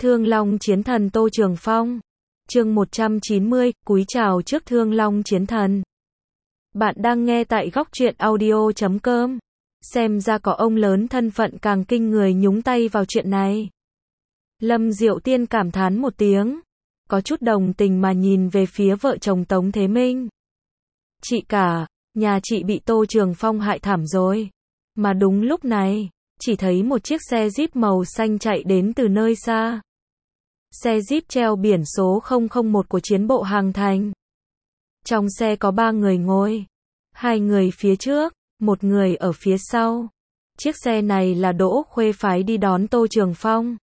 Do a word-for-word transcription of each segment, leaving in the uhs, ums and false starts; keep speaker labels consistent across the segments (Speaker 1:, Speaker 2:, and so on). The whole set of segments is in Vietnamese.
Speaker 1: Thương Long Chiến Thần Tô Trường Phong. Chương một trăm chín mươi, cúi chào trước Thương Long Chiến Thần. Bạn đang nghe tại góc truyện audio chấm com. Xem ra có ông lớn thân phận càng kinh người nhúng tay vào chuyện này. Lâm Diệu Tiên cảm thán một tiếng, có chút đồng tình mà nhìn về phía vợ chồng Tống Thế Minh. Chị cả, nhà chị bị Tô Trường Phong hại thảm rồi. Mà đúng lúc này, chỉ thấy một chiếc xe Jeep màu xanh chạy đến từ nơi xa. Xe Jeep treo biển số không không một của chiến bộ Hàng Thành. Trong xe có ba người ngồi. Hai người phía trước, một người ở phía sau. Chiếc xe này là Đỗ Khuê phái đi đón Tô Trường Phong.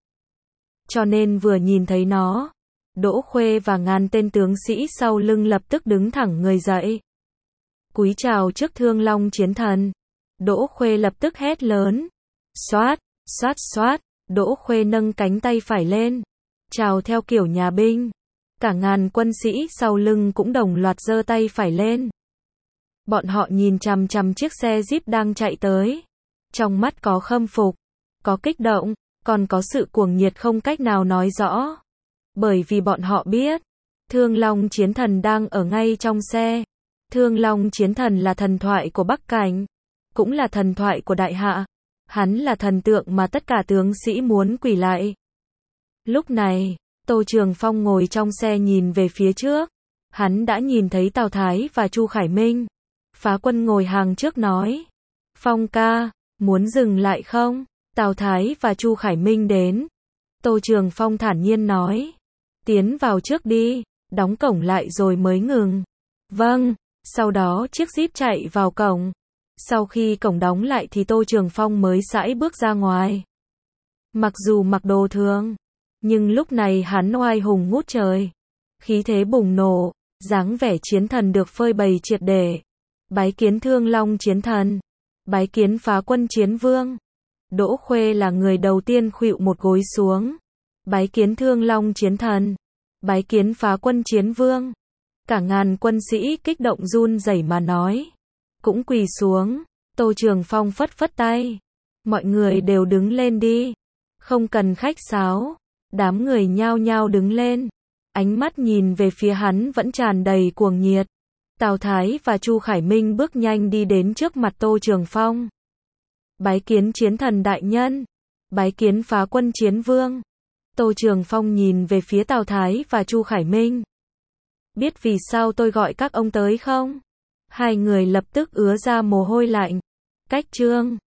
Speaker 1: Cho nên vừa nhìn thấy nó, Đỗ Khuê và ngàn tên tướng sĩ sau lưng lập tức đứng thẳng người dậy. Cúi chào trước Thương Long Chiến Thần. Đỗ Khuê lập tức hét lớn. Xoát, xoát xoát, Đỗ Khuê nâng cánh tay phải lên. Chào theo kiểu nhà binh. Cả ngàn quân sĩ sau lưng cũng đồng loạt giơ tay phải lên. Bọn họ nhìn chằm chằm chiếc xe Jeep đang chạy tới. Trong mắt có khâm phục, có kích động, còn có sự cuồng nhiệt không cách nào nói rõ. Bởi vì bọn họ biết, Thương Long Chiến Thần đang ở ngay trong xe. Thương Long Chiến Thần là thần thoại của Bắc Cảnh, cũng là thần thoại của Đại Hạ. Hắn là thần tượng mà tất cả tướng sĩ muốn quỳ lại. Lúc này, Tô Trường Phong ngồi trong xe nhìn về phía trước. Hắn đã nhìn thấy Tào Thái và Chu Khải Minh. Phá Quân ngồi hàng trước nói. Phong ca, muốn dừng lại không? Tào Thái và Chu Khải Minh đến. Tô Trường Phong thản nhiên nói. Tiến vào trước đi, đóng cổng lại rồi mới ngừng. Vâng, sau đó chiếc Jeep chạy vào cổng. Sau khi cổng đóng lại thì Tô Trường Phong mới sải bước ra ngoài. Mặc dù mặc đồ thường, nhưng lúc này hắn oai hùng ngút trời. Khí thế bùng nổ, dáng vẻ chiến thần được phơi bày triệt để. Bái kiến Thương Long Chiến Thần. Bái kiến Phá Quân Chiến Vương. Đỗ Khuê là người đầu tiên khuỵu một gối xuống. Bái kiến Thương Long Chiến Thần. Bái kiến Phá Quân Chiến Vương. Cả ngàn quân sĩ kích động run rẩy mà nói. Cũng quỳ xuống. Tô Trường Phong phất phất tay. Mọi người đều đứng lên đi. Không cần khách sáo. Đám người nhao nhao đứng lên. Ánh mắt nhìn về phía hắn vẫn tràn đầy cuồng nhiệt. Tào Thái và Chu Khải Minh bước nhanh đi đến trước mặt Tô Trường Phong. Bái kiến Chiến Thần đại nhân. Bái kiến Phá Quân Chiến Vương. Tô Trường Phong nhìn về phía Tào Thái và Chu Khải Minh. Biết vì sao tôi gọi các ông tới không? Hai người lập tức ứa ra mồ hôi lạnh. Cách chương